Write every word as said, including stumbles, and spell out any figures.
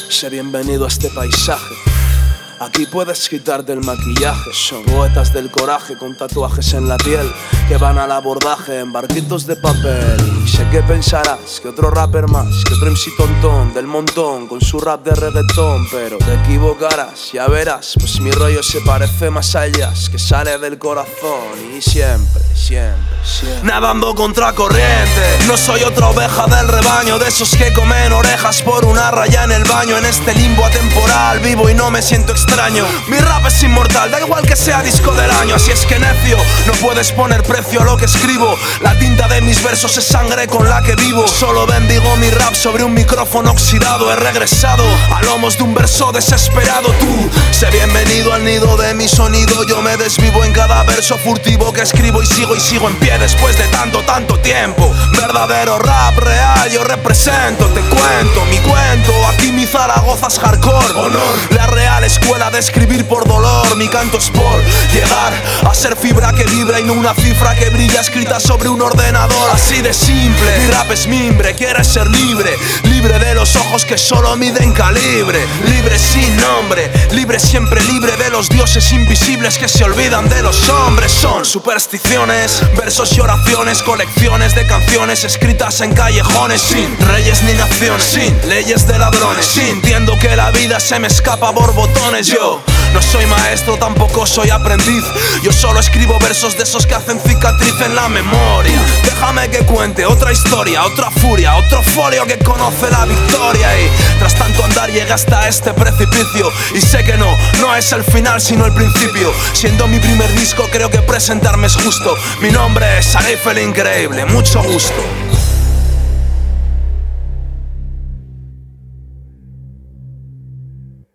Sé bienvenido a este paisaje. Aquí puedes quitarte el maquillaje. Son poetas del coraje con tatuajes en la piel que van al abordaje en barquitos de papel. Y sé que pensarás que otro rapper más, que otro M C tontón del montón con su rap de reggaetón, pero te equivocarás, ya verás, pues mi rollo se parece más a ellas, que sale del corazón y siempre, siempre, siempre nadando contra corriente. No soy otra oveja del rebaño, de esos que comen orejas por una raya en el baño. En este limbo atemporal vivo y no me siento extraño. Mi rap es inmortal, da igual que sea disco del año. Así es que necio, no puedes poner precio a lo que escribo. La tinta de mis versos es sangre con la que vivo. Solo bendigo mi rap sobre un micrófono oxidado. He regresado a lomos de un verso desesperado. Tú, sé bienvenido al nido de mi sonido. Yo me desvivo en cada verso furtivo que escribo y sigo y sigo en pie después de tanto, tanto tiempo. Verdadero rap real, yo represento, te cuento mi cuento. Aquí mi Zaragoza es hardcore. Honor, la real escuela de escribir por dolor. Mi canto es por llegar a ser fibra que vibra y no una cifra que brilla escrita sobre un ordenador. Así de simple, mi rap es mimbre. Quieres ser libre, libre de los ojos que solo miden calibre. Libre sin nombre, libre siempre libre de los dioses invisibles que se olvidan de los hombres. Son supersticiones, versos y oraciones, colecciones de canciones escritas en callejones. Sin reyes ni naciones, sin leyes de ladrones, sintiendo que la vida se me escapa por botones. Yo no soy maestro, tampoco soy aprendiz. Yo solo escribo versos de esos que hacen cicatriz en la memoria. Déjame que cuente otra historia, otra furia, otro folio que conoce la victoria. Y tras tanto andar llegué hasta este precipicio. Y sé que no, no es el final sino el principio. Siendo mi primer disco creo que presentarme es justo. Mi nombre es Arif el Increíble, mucho gusto.